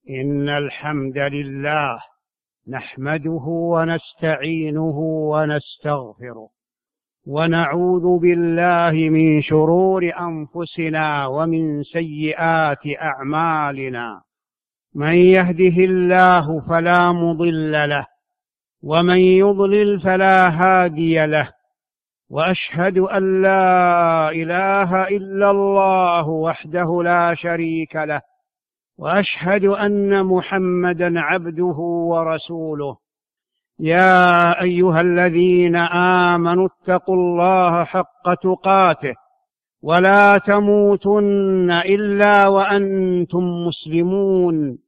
إن الحمد لله نحمده ونستعينه ونستغفره، ونعوذ بالله من شرور أنفسنا ومن سيئات أعمالنا. من يهده الله فلا مضل له، ومن يضلل فلا هادي له. وأشهد أن لا إله إلا الله وحده لا شريك له، وأشهد أن محمدا عبده ورسوله. يا أيها الذين آمنوا اتقوا الله حق تقاته ولا تموتن إلا وأنتم مسلمون.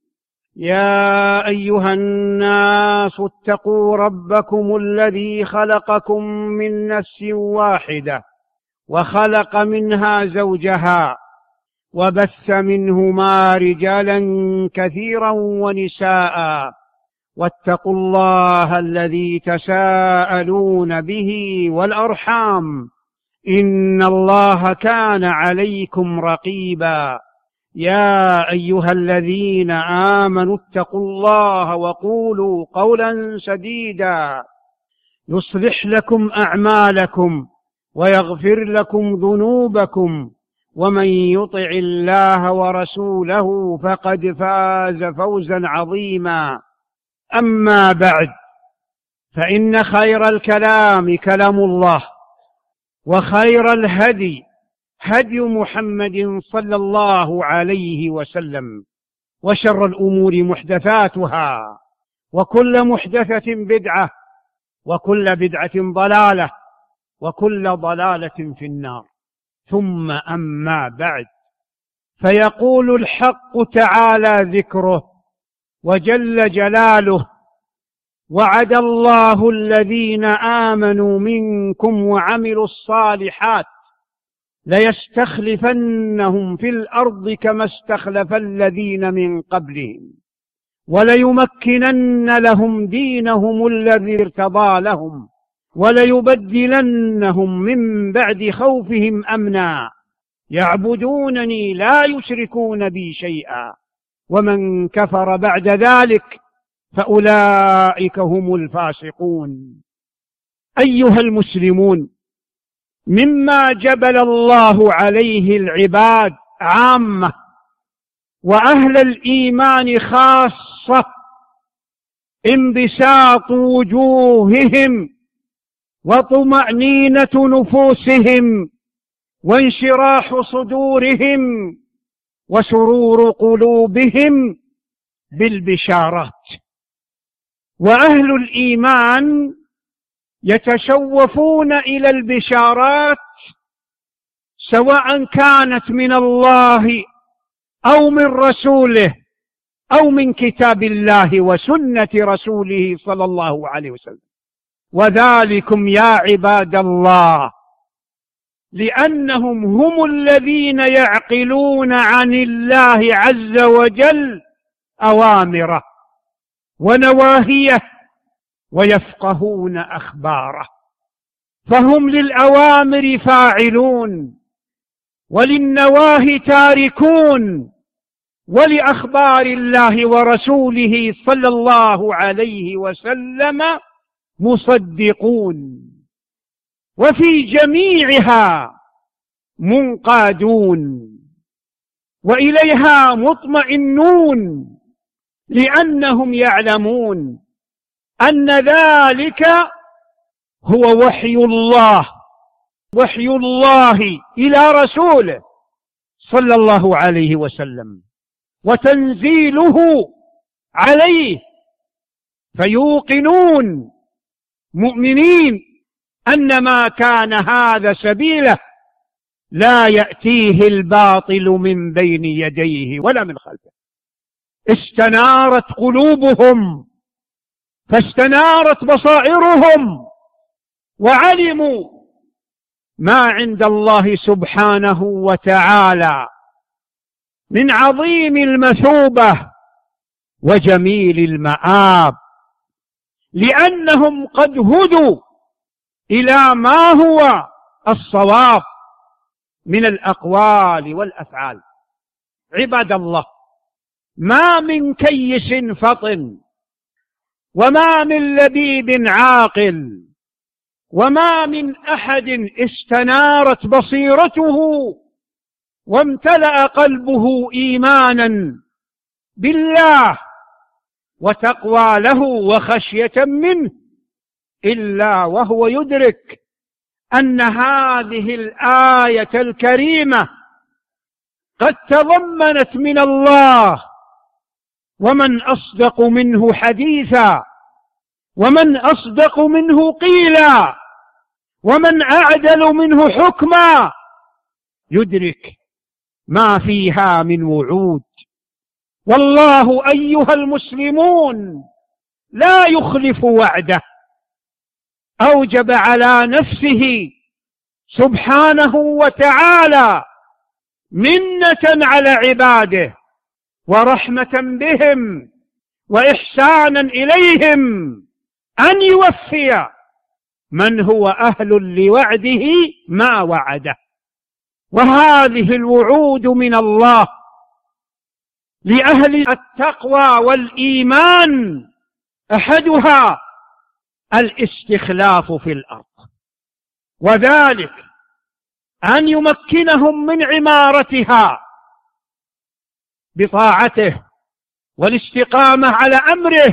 يا أيها الناس اتقوا ربكم الذي خلقكم من نفس واحدة، وخلق منها زوجها، وبث منهما رجالا كثيرا ونساء. واتقوا الله الذي تساءلون به والأرحام، إن الله كان عليكم رقيبا. يا أيها الذين آمنوا اتقوا الله وقولوا قولا سديدا يصلح لكم أعمالكم ويغفر لكم ذنوبكم، ومن يطع الله ورسوله فقد فاز فوزا عظيما. أما بعد، فإن خير الكلام كلام الله، وخير الهدي هدي محمد صلى الله عليه وسلم، وشر الأمور محدثاتها، وكل محدثة بدعة، وكل بدعة ضلالة، وكل ضلالة في النار. ثم أما بعد، فيقول الحق تعالى ذكره وجل جلاله: وعد الله الذين آمنوا منكم وعملوا الصالحات ليستخلفنهم في الأرض كما استخلف الذين من قبلهم، وليمكنن لهم دينهم الذي ارتضى لهم، وليبدلنهم من بعد خوفهم أمنا يعبدونني لا يشركون بي شيئا، ومن كفر بعد ذلك فأولئك هم الفاسقون. أيها المسلمون، مما جبل الله عليه العباد عامة وأهل الإيمان خاصة انبساط وجوههم، وطمأنينة نفوسهم، وانشراح صدورهم، وسرور قلوبهم بالبشارات. وأهل الإيمان يتشوفون إلى البشارات، سواء كانت من الله أو من رسوله أو من كتاب الله وسنة رسوله صلى الله عليه وسلم. وذلكم يا عباد الله لأنهم هم الذين يعقلون عن الله عز وجل أوامره ونواهيه، ويفقهون أخباره، فهم للأوامر فاعلون، وللنواهي تاركون، ولأخبار الله ورسوله صلى الله عليه وسلم مصدقون، وفي جميعها منقادون، وإليها مطمئنون، لأنهم يعلمون أن ذلك هو وحي الله إلى رسوله صلى الله عليه وسلم، وتنزيله عليه، فيوقنون مؤمنين أن ما كان هذا سبيله لا يأتيه الباطل من بين يديه ولا من خلفه. استنارت قلوبهم، فاستنارت بصائرهم، وعلموا ما عند الله سبحانه وتعالى من عظيم المثوبة وجميل المآب، لأنهم قد هدوا إلى ما هو الصواب من الأقوال والأفعال. عباد الله، ما من كيس فطن، وما من لبيب عاقل، وما من أحد استنارت بصيرته وامتلأ قلبه إيمانا بالله وتقوى له وخشية منه إلا وهو يدرك أن هذه الآية الكريمة قد تضمنت من الله: ومن أصدق منه حديثا، ومن أصدق منه قيلا، ومن أعدل منه حكما. يدرك ما فيها من وعود. والله أيها المسلمون لا يخلف وعده، أوجب على نفسه سبحانه وتعالى منة على عباده ورحمة بهم وإحسانا إليهم أن يوفي من هو أهل لوعده ما وعده. وهذه الوعود من الله لأهل التقوى والإيمان أحدها الاستخلاف في الأرض، وذلك أن يمكنهم من عمارتها بطاعته والاستقامة على أمره،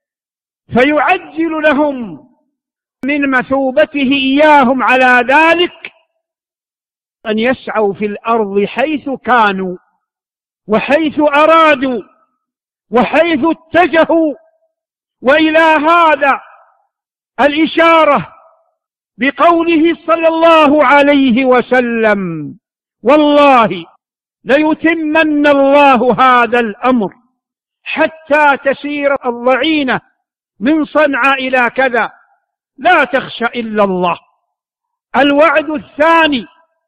فيعجل لهم من مثوبته إياهم على ذلك أن يسعوا في الأرض حيث كانوا وحيث أرادوا وحيث اتجهوا. وإلى هذا الإشارة بقوله صلى الله عليه وسلم: والله ليتمن الله هذا الأمر حتى تسير الضعينة من صنعاء إلى كذا لا تخشى إلا الله. الوعد الثاني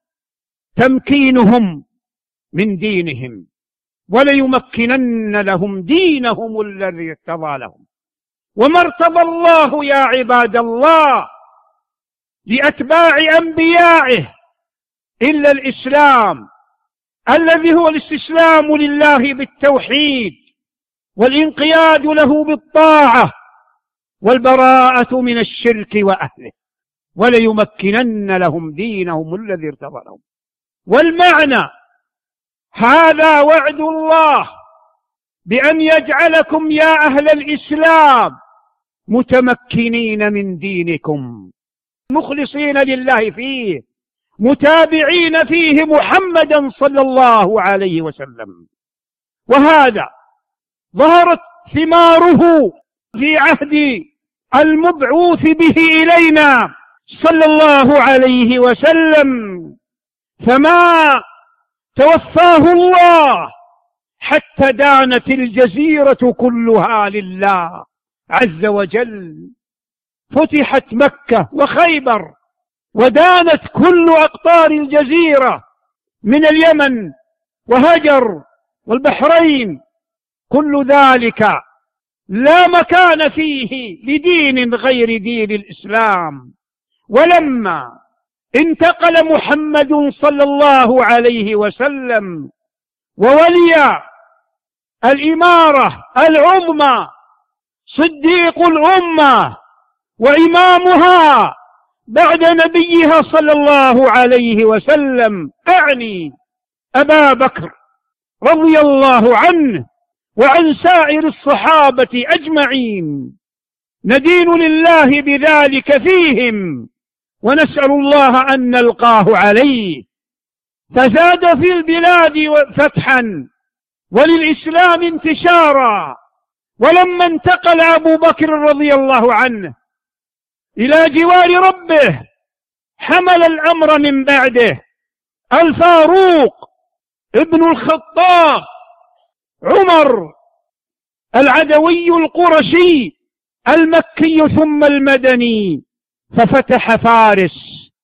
تمكينهم من دينهم، وليمكنن لهم دينهم الذي ارتضى لهم. وما ارتضى الله يا عباد الله لأتباع أنبيائه إلا الإسلام، الذي هو الاستسلام لله بالتوحيد والانقياد له بالطاعة والبراءة من الشرك وأهله. وليمكنن لهم دينهم الذي ارتضى لهم. والمعنى: هذا وعد الله بأن يجعلكم يا أهل الإسلام متمكنين من دينكم، مخلصين لله فيه، متابعين فيه محمدا صلى الله عليه وسلم. وهذا ظهرت ثماره في عهد المبعوث به إلينا صلى الله عليه وسلم، فما توفاه الله حتى دانت الجزيرة كلها لله عز وجل. فتحت مكة وخيبر، ودانت كل أقطار الجزيرة من اليمن وهجر والبحرين. كل ذلك لا مكان فيه لدين غير دين الإسلام. ولما انتقل محمد صلى الله عليه وسلم وولي الإمارة العظمى صديق الأمة وإمامها بعد نبيها صلى الله عليه وسلم، أعني أبا بكر رضي الله عنه وعن سائر الصحابة أجمعين، ندين لله بذلك فيهم، ونسأل الله أن نلقاه عليه. فزاد في البلاد فتحا وللإسلام انتشارا. ولما انتقل أبو بكر رضي الله عنه إلى جوار ربه حمل الأمر من بعده الفاروق ابن الخطاب عمر العدوي القرشي المكي ثم المدني، ففتح فارس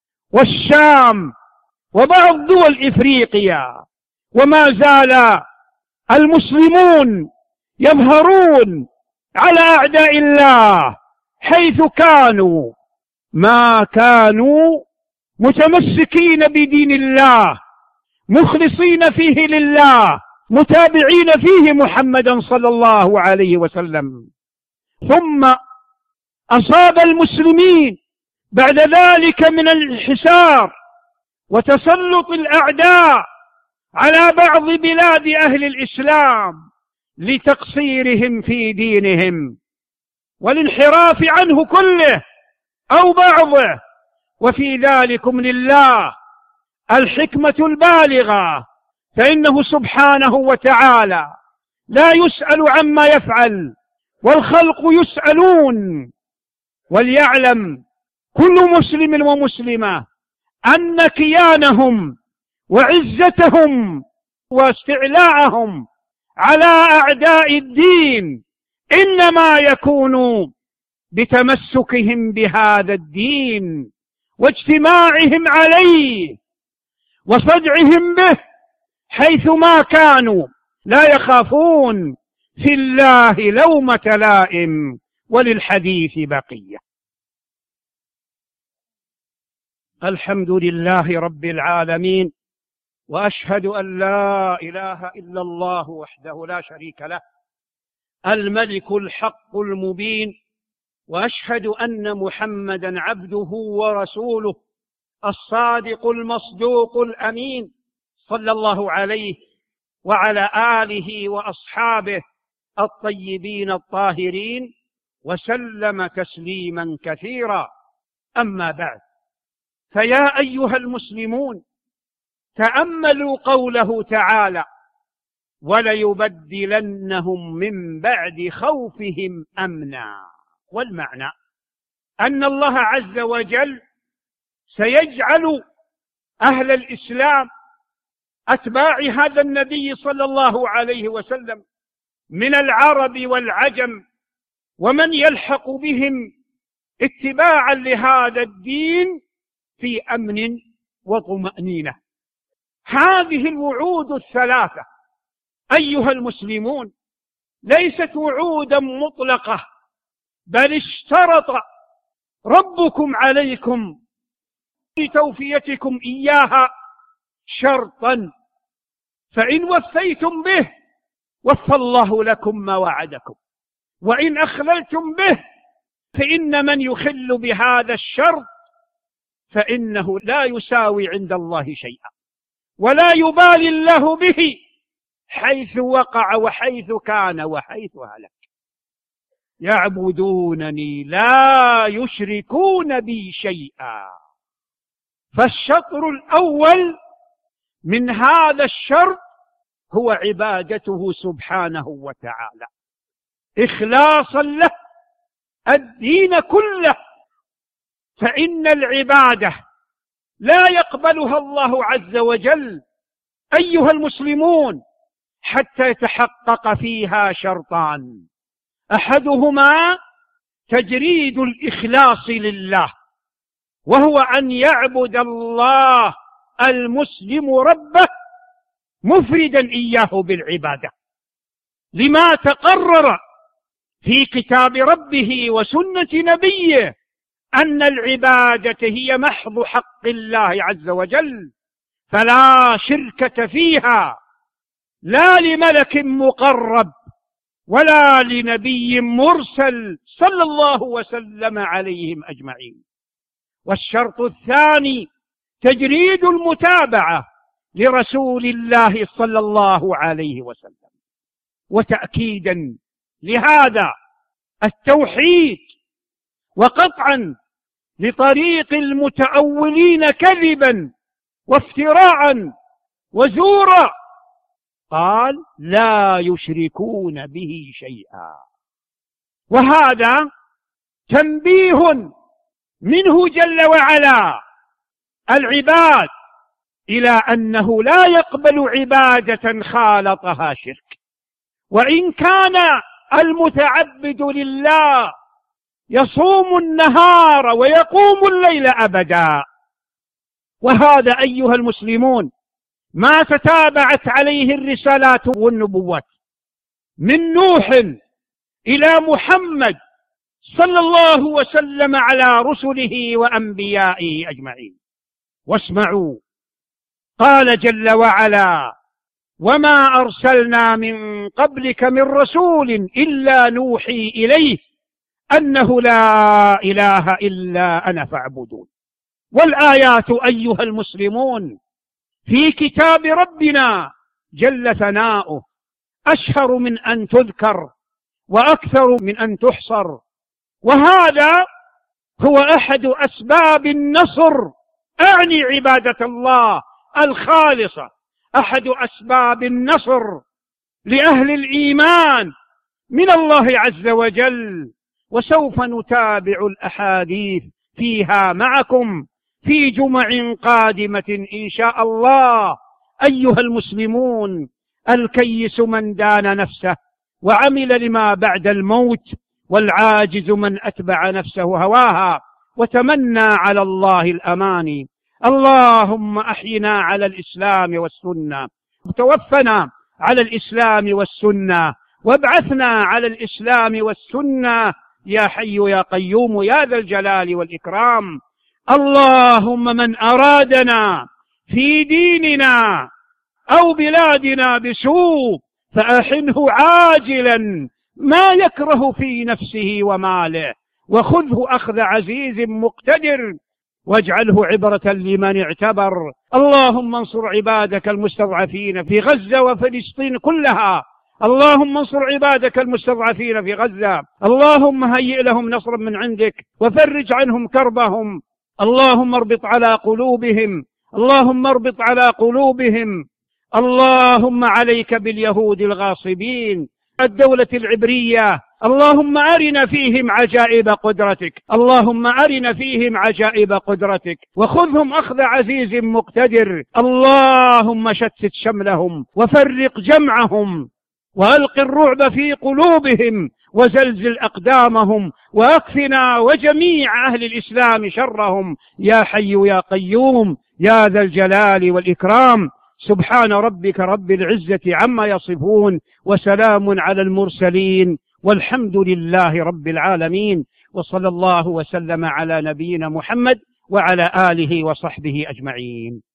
والشام وبعض دول إفريقيا. وما زال المسلمون يظهرون على أعداء الله حيث كانوا، ما كانوا متمسكين بدين الله مخلصين فيه لله متابعين فيه محمدا صلى الله عليه وسلم. ثم أصاب المسلمين بعد ذلك من الانحسار وتسلط الأعداء على بعض بلاد أهل الإسلام لتقصيرهم في دينهم والانحراف عنه كله أو بعضه. وفي ذلكم لله الحكمة البالغة، فإنه سبحانه وتعالى لا يسأل عما يفعل والخلق يسألون. وليعلم كل مسلم ومسلمة أن كيانهم وعزتهم واستعلاءهم على أعداء الدين إنما يكون بتمسكهم بهذا الدين واجتماعهم عليه وصدعهم به حيثما كانوا، لا يخافون في الله لومة لائم. وللحديث بقية. الحمد لله رب العالمين، وأشهد أن لا إله إلا الله وحده لا شريك له الملك الحق المبين، وأشهد أن محمدا عبده ورسوله الصادق المصدوق الأمين، صلى الله عليه وعلى آله وأصحابه الطيبين الطاهرين وسلم تسليما كثيرا. أما بعد، فيا أيها المسلمون تأملوا قوله تعالى: وليبدلنهم من بعد خوفهم أمنا. والمعنى أن الله عز وجل سيجعل أهل الإسلام أتباع هذا النبي صلى الله عليه وسلم من العرب والعجم ومن يلحق بهم اتباعا لهذا الدين في أمن وطمأنينة. هذه الوعود الثلاثة أيها المسلمون ليست وعودا مطلقة، بل اشترط ربكم عليكم لتوفيتكم إياها شرطا، فإن وفيتم به وفى الله لكم ما وعدكم، وإن أخللتم به فإن من يخل بهذا الشرط فإنه لا يساوي عند الله شيئا، ولا يبالي الله به حيث وقع وحيث كان وحيث هلك. يعبدونني لا يشركون بي شيئا. فالشطر الأول من هذا الشرط هو عبادته سبحانه وتعالى، إخلاصا له الدين كله، فإن العبادة لا يقبلها الله عز وجل أيها المسلمون حتى يتحقق فيها شرطان: أحدهما تجريد الإخلاص لله، وهو أن يعبد الله المسلم ربه مفردا إياه بالعبادة، لما تقرر في كتاب ربه وسنة نبيه أن العبادة هي محض حق الله عز وجل، فلا شركة فيها، لا لملك مقرب ولا لنبي مرسل صلى الله وسلم عليهم أجمعين. والشرط الثاني تجريد المتابعة لرسول الله صلى الله عليه وسلم. وتأكيدا لهذا التوحيد وقطعا لطريق المتأولين كذبا وافتراعا وزورا قال: لا يشركون به شيئا. وهذا تنبيه منه جل وعلا العباد إلى أنه لا يقبل عبادة خالطها شرك، وإن كان المتعبد لله يصوم النهار ويقوم الليل أبدا. وهذا أيها المسلمون ما تتابعت عليه الرسالات والنبوات من نوح إلى محمد صلى الله وسلم على رسله وأنبيائه أجمعين. واسمعوا، قال جل وعلا: وما أرسلنا من قبلك من رسول إلا نوحي إليه أنه لا إله إلا أنا فاعبدون. والآيات أيها المسلمون في كتاب ربنا جل ثناؤه أشهر من أن تذكر وأكثر من أن تحصر، وهذا هو أحد أسباب النصر، أعني عبادة الله الخالصة، أحد أسباب النصر لأهل الإيمان من الله عز وجل. وسوف نتابع الأحاديث فيها معكم في جمع قادمة إن شاء الله. أيها المسلمون، الكيس من دان نفسه وعمل لما بعد الموت، والعاجز من أتبع نفسه هواها وتمنى على الله الأماني. اللهم أحينا على الإسلام والسنة، وتوفنا على الإسلام والسنة، وابعثنا على الإسلام والسنة يا حي يا قيوم يا ذا الجلال والإكرام. اللهم من أرادنا في ديننا أو بلادنا بسوء فأحنه عاجلا ما يكره في نفسه وماله، وخذه أخذ عزيز مقتدر، واجعله عبرة لمن اعتبر. اللهم انصر عبادك المستضعفين في غزة وفلسطين كلها، اللهم انصر عبادك المستضعفين في غزة، اللهم هيئ لهم نصرا من عندك وفرج عنهم كربهم. اللهم اربط على قلوبهم، اللهم اربط على قلوبهم. اللهم عليك باليهود الغاصبين الدولة العبرية، اللهم أرنا فيهم عجائب قدرتك، اللهم أرنا فيهم عجائب قدرتك، وخذهم أخذ عزيز مقتدر. اللهم شتت شملهم وفرق جمعهم، وألق الرعب في قلوبهم، وزلزل أقدامهم، وأكفنا وجميع أهل الإسلام شرهم يا حي يا قيوم يا ذا الجلال والإكرام. سبحان ربك رب العزة عما يصفون، وسلام على المرسلين، والحمد لله رب العالمين، وصلى الله وسلم على نبينا محمد وعلى آله وصحبه أجمعين.